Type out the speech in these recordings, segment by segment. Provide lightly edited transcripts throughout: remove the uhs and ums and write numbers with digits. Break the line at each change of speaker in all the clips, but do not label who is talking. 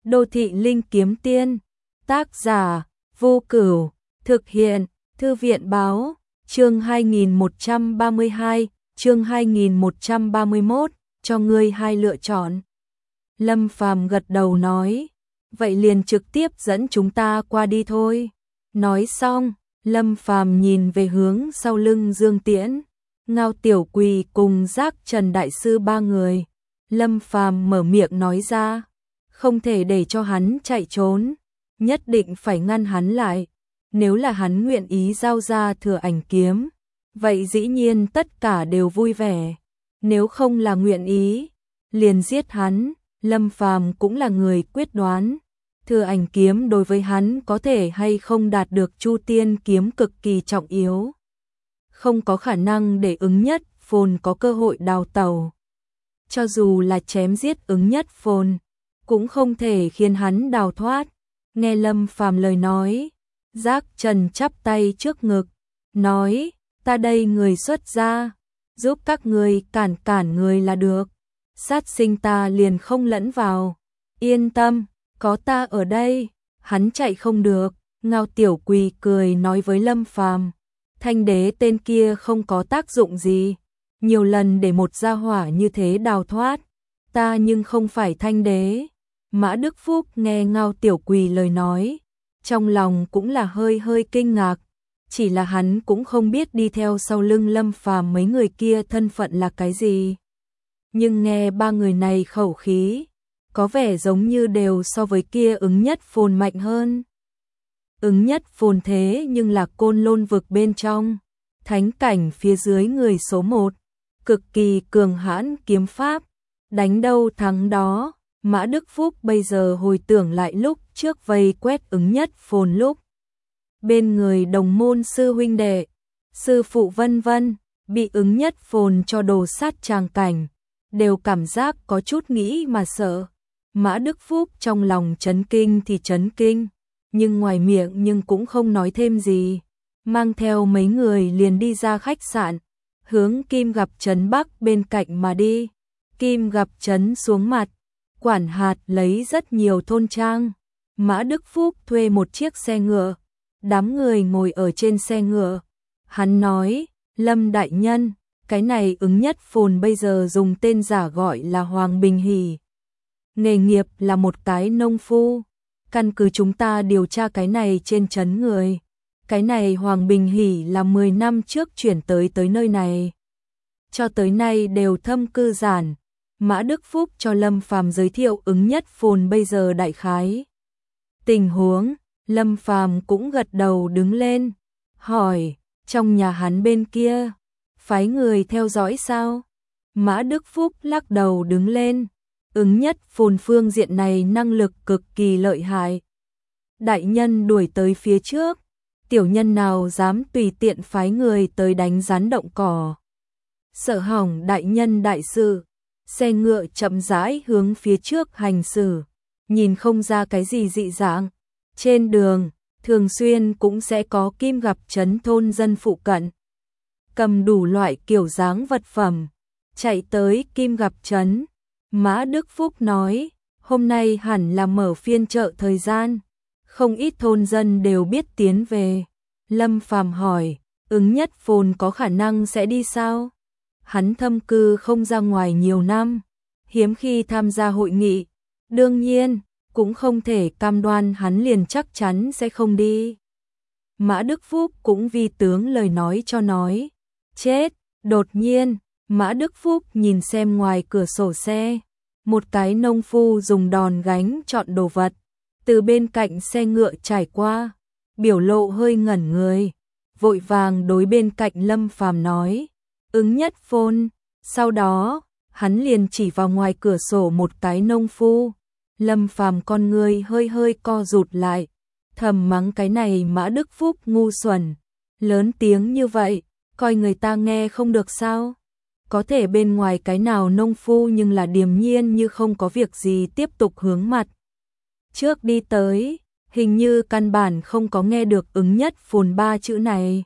Đô thị linh kiếm tiên, tác giả, Vô Cửu, thực hiện, Thư viện báo, chương 2132, chương 2131, cho ngươi hai lựa chọn. Lâm Phàm gật đầu nói, vậy liền trực tiếp dẫn chúng ta qua đi thôi. Nói xong, Lâm Phàm nhìn về hướng sau lưng Dương Tiễn, Ngao Tiểu Quỳ cùng Giác Trần Đại Sư ba người. Lâm Phàm mở miệng nói ra, không thể để cho hắn chạy trốn, nhất định phải ngăn hắn lại. Nếu là hắn nguyện ý giao ra Thừa Ảnh kiếm, vậy dĩ nhiên tất cả đều vui vẻ. Nếu không là nguyện ý, liền giết hắn. Lâm Phàm cũng là người quyết đoán. Thừa Ảnh kiếm đối với hắn có thể hay không đạt được Chu Tiên kiếm cực kỳ trọng yếu. Không có khả năng để Ứng Nhất Phồn có cơ hội đào tẩu. Cho dù là chém giết Ứng Nhất Phồn, cũng không thể khiến hắn đào thoát. Nghe Lâm Phàm lời nói, Giác Trần chắp tay trước ngực, nói, ta đây người xuất gia, giúp các người cản người là được. Sát sinh ta liền không lẫn vào. Yên tâm, có ta ở đây, hắn chạy không được. Ngao Tiểu Quỳ cười nói với Lâm Phàm, Thanh đế tên kia không có tác dụng gì, nhiều lần để một gia hỏa như thế đào thoát, ta nhưng không phải Thanh đế. Mã Đức Phúc nghe Ngao Tiểu Quỳ lời nói, trong lòng cũng là hơi kinh ngạc, chỉ là hắn cũng không biết đi theo sau lưng Lâm Phàm mấy người kia thân phận là cái gì. Nhưng nghe ba người này khẩu khí, có vẻ giống như đều so với kia Ứng Nhất Phồn mạnh hơn. Ứng Nhất Phồn thế nhưng là Côn Lôn vực bên trong, thánh cảnh phía dưới người số 1, cực kỳ cường hãn kiếm pháp, đánh đâu thắng đó. Mã Đức Phúc bây giờ hồi tưởng lại lúc trước vây quét Ứng Nhất Phồn lúc bên người đồng môn sư huynh đệ, sư phụ vân vân, bị Ứng Nhất Phồn cho đồ sát tràng cảnh, đều cảm giác có chút nghĩ mà sợ. Mã Đức Phúc trong lòng chấn kinh thì chấn kinh, nhưng ngoài miệng nhưng cũng không nói thêm gì, mang theo mấy người liền đi ra khách sạn, hướng Kim Gặp Trấn Bắc bên cạnh mà đi. Kim Gặp Trấn xuống mặt, quản hạt lấy rất nhiều thôn trang. Mã Đức Phúc thuê một chiếc xe ngựa, đám người ngồi ở trên xe ngựa. Hắn nói, Lâm đại nhân, cái này Ứng Nhất Phồn bây giờ dùng tên giả gọi là Hoàng Bình Hỷ, nghề nghiệp là một cái nông phu. Căn cứ chúng ta điều tra cái này trên trấn người, cái này Hoàng Bình Hỷ là 10 năm trước chuyển tới nơi này, cho tới nay đều thâm cư giản. Mã Đức Phúc cho Lâm Phàm giới thiệu Ứng Nhất Phồn bây giờ đại khái tình huống. Lâm Phàm cũng gật đầu đứng lên, hỏi, trong nhà hắn bên kia phái người theo dõi sao? Mã Đức Phúc lắc đầu đứng lên, Ứng Nhất Phồn phương diện này năng lực cực kỳ lợi hại. Đại nhân đuổi tới phía trước, tiểu nhân nào dám tùy tiện phái người tới đánh rắn động cỏ. Sợ hỏng đại nhân đại sự. Xe ngựa chậm rãi hướng phía trước hành xử, nhìn không ra cái gì dị dạng. Trên đường, thường xuyên cũng sẽ có Kim Gặp Trấn thôn dân phụ cận, cầm đủ loại kiểu dáng vật phẩm, chạy tới Kim Gặp Trấn. Mã Đức Phúc nói, hôm nay hẳn là mở phiên chợ thời gian, không ít thôn dân đều biết tiến về. Lâm Phàm hỏi, Ứng Nhất Phồn có khả năng sẽ đi sao? Hắn thâm cư không ra ngoài nhiều năm, hiếm khi tham gia hội nghị, đương nhiên, cũng không thể cam đoan hắn liền chắc chắn sẽ không đi. Mã Đức Phúc cũng vi tướng lời nói cho nói, chết. Đột nhiên, Mã Đức Phúc nhìn xem ngoài cửa sổ xe, một cái nông phu dùng đòn gánh chọn đồ vật, từ bên cạnh xe ngựa trải qua, biểu lộ hơi ngẩn người, vội vàng đối bên cạnh Lâm Phàm nói, Ứng Nhất Phồn. Sau đó, hắn liền chỉ vào ngoài cửa sổ một cái nông phu. Lâm Phàm con người hơi co rụt lại, thầm mắng cái này Mã Đức Phúc ngu xuẩn, lớn tiếng như vậy, coi người ta nghe không được sao? Có thể bên ngoài cái nào nông phu nhưng là điềm nhiên như không có việc gì tiếp tục hướng mặt trước đi tới, hình như căn bản không có nghe được Ứng Nhất Phồn 3 chữ này.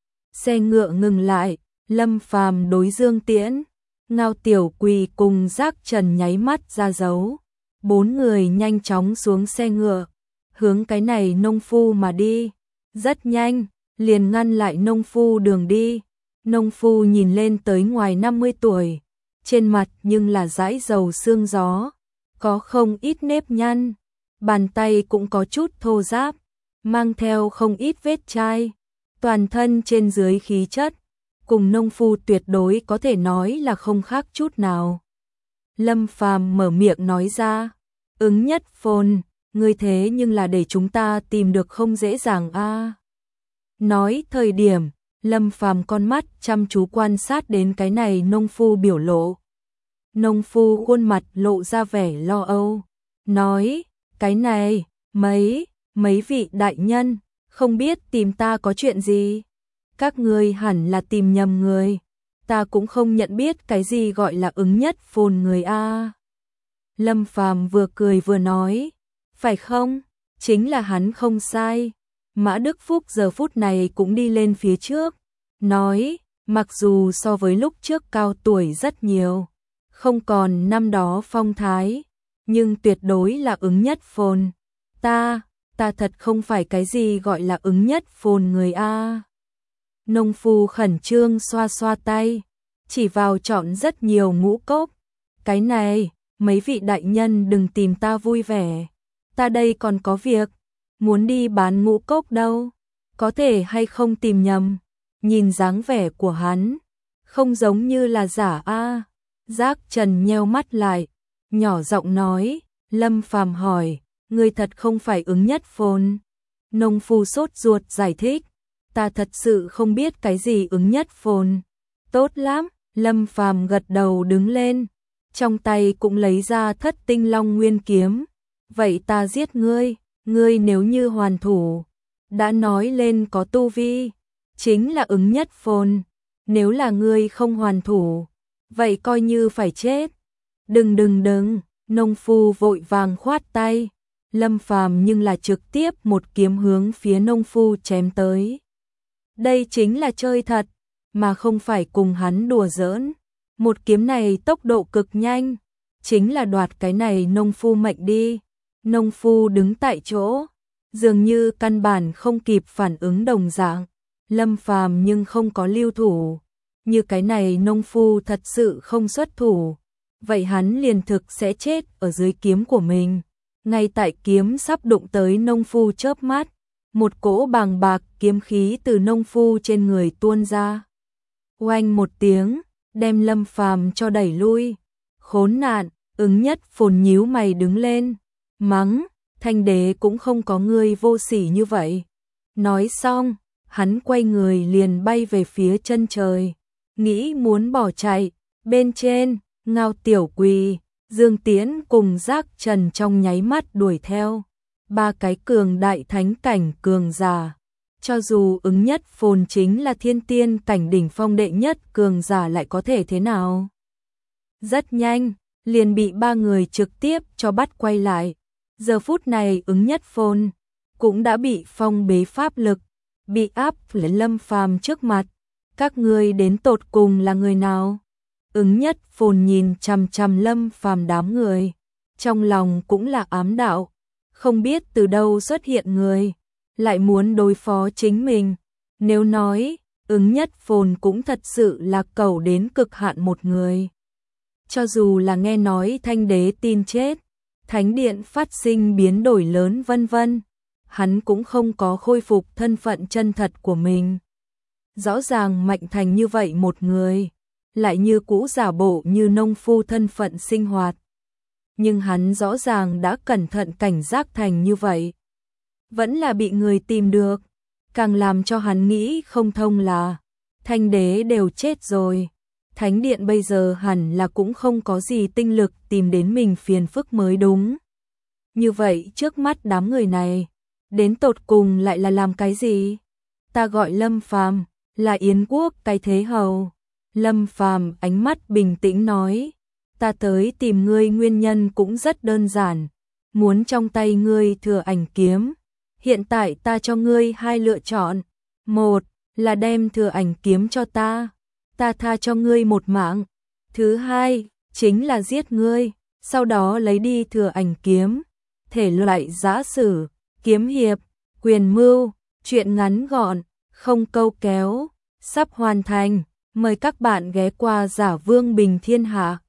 Xe ngựa ngừng lại, Lâm Phàm đối Dương Tiễn, Ngao Tiểu Quỳ cùng Giác Trần nháy mắt ra dấu. 4 người nhanh chóng xuống xe ngựa, hướng cái này nông phu mà đi. Rất nhanh, liền ngăn lại nông phu đường đi. Nông phu nhìn lên tới ngoài 50 tuổi, trên mặt nhưng là dãi dầu sương gió, có không ít nếp nhăn, bàn tay cũng có chút thô ráp, mang theo không ít vết chai, toàn thân trên dưới khí chất, cùng nông phu tuyệt đối có thể nói là không khác chút nào. Lâm Phàm mở miệng nói ra, Ứng Nhất Phồn, ngươi thế nhưng là để chúng ta tìm được không dễ dàng a. Nói thời điểm, Lâm Phàm con mắt chăm chú quan sát đến cái này nông phu biểu lộ. Nông phu khuôn mặt lộ ra vẻ lo âu, nói, cái này, mấy vị đại nhân, không biết tìm ta có chuyện gì? Các ngươi hẳn là tìm nhầm người, ta cũng không nhận biết cái gì gọi là Ứng Nhất Phồn người a. Lâm Phàm vừa cười vừa nói, phải không? Chính là hắn không sai. Mã Đức Phúc giờ phút này cũng đi lên phía trước, nói, mặc dù so với lúc trước cao tuổi rất nhiều, không còn năm đó phong thái, nhưng tuyệt đối là Ứng Nhất Phồn. Ta thật không phải cái gì gọi là Ứng Nhất Phồn người a. Nông phu khẩn trương xoa xoa tay, chỉ vào chọn rất nhiều ngũ cốc. Cái này, mấy vị đại nhân đừng tìm ta vui vẻ, ta đây còn có việc, muốn đi bán ngũ cốc đâu, có thể hay không tìm nhầm. Nhìn dáng vẻ của hắn, không giống như là giả a. Giác Trần nheo mắt lại, nhỏ giọng nói, Lâm Phàm hỏi, ngươi thật không phải Ứng Nhất Phồn? Nông phu sốt ruột giải thích, ta thật sự không biết cái gì Ứng Nhất Phồn. Tốt lắm, Lâm Phàm gật đầu đứng lên, trong tay cũng lấy ra Thất Tinh Long Nguyên kiếm. Vậy ta giết ngươi, ngươi nếu như hoàn thủ, đã nói lên có tu vi, chính là Ứng Nhất Phồn. Nếu là ngươi không hoàn thủ, vậy coi như phải chết. Đừng, nông phu vội vàng khoát tay. Lâm Phàm nhưng là trực tiếp một kiếm hướng phía nông phu chém tới. Đây chính là chơi thật, mà không phải cùng hắn đùa giỡn. Một kiếm này tốc độ cực nhanh, chính là đoạt cái này nông phu mệnh đi. Nông phu đứng tại chỗ, dường như căn bản không kịp phản ứng đồng dạng. Lâm Phàm nhưng không có lưu thủ, như cái này nông phu thật sự không xuất thủ, vậy hắn liền thực sẽ chết ở dưới kiếm của mình. Ngay tại kiếm sắp đụng tới nông phu chớp mắt, một cỗ bàng bạc kiếm khí từ nông phu trên người tuôn ra. Oanh một tiếng, đem Lâm Phàm cho đẩy lui. Khốn nạn, Ứng Nhất Phồn nhíu mày đứng lên, mắng, Thanh đế cũng không có ngươi vô sỉ như vậy. Nói xong, hắn quay người liền bay về phía chân trời, nghĩ muốn bỏ chạy. Bên trên, Ngao Tiểu Quỳ, Dương Tiễn cùng Giác Trần trong nháy mắt đuổi theo. Ba cái cường đại thánh cảnh cường giả. Cho dù Ứng Nhất Phồn chính là thiên tiên cảnh đỉnh phong đệ nhất cường giả lại có thể thế nào? Rất nhanh, liền bị ba người trực tiếp cho bắt quay lại. Giờ phút này Ứng Nhất Phồn cũng đã bị phong bế pháp lực, bị áp lên Lâm Phàm trước mặt. Các ngươi đến tột cùng là người nào? Ứng Nhất Phồn nhìn chằm chằm Lâm Phàm đám người, trong lòng cũng là ám đạo, không biết từ đâu xuất hiện người, lại muốn đối phó chính mình. Nếu nói, Ứng Nhất Phồn cũng thật sự là cầu đến cực hạn một người. Cho dù là nghe nói Thanh đế tin chết, Thánh điện phát sinh biến đổi lớn vân vân, hắn cũng không có khôi phục thân phận chân thật của mình. Rõ ràng mạnh thành như vậy một người, lại như cũ giả bộ như nông phu thân phận sinh hoạt. Nhưng hắn rõ ràng đã cẩn thận cảnh giác thành như vậy, vẫn là bị người tìm được. Càng làm cho hắn nghĩ không thông là Thanh đế đều chết rồi, Thánh điện bây giờ hẳn là cũng không có gì tinh lực tìm đến mình phiền phức mới đúng. Như vậy trước mắt đám người này, đến tột cùng lại là làm cái gì? Ta gọi Lâm Phàm, là Yến quốc cái thế hầu. Lâm Phàm ánh mắt bình tĩnh nói, ta tới tìm ngươi nguyên nhân cũng rất đơn giản, muốn trong tay ngươi Thừa Ảnh kiếm. Hiện tại ta cho ngươi hai lựa chọn, một là đem Thừa Ảnh kiếm cho ta tha cho ngươi một mạng. Thứ hai, chính là giết ngươi. sau đó lấy đi thừa ảnh kiếm, thể loại giã sử, kiếm hiệp, quyền mưu, truyện ngắn gọn, không câu kéo, sắp hoàn thành. Mời các bạn ghé qua Giả Vương Bình Thiên Hạ.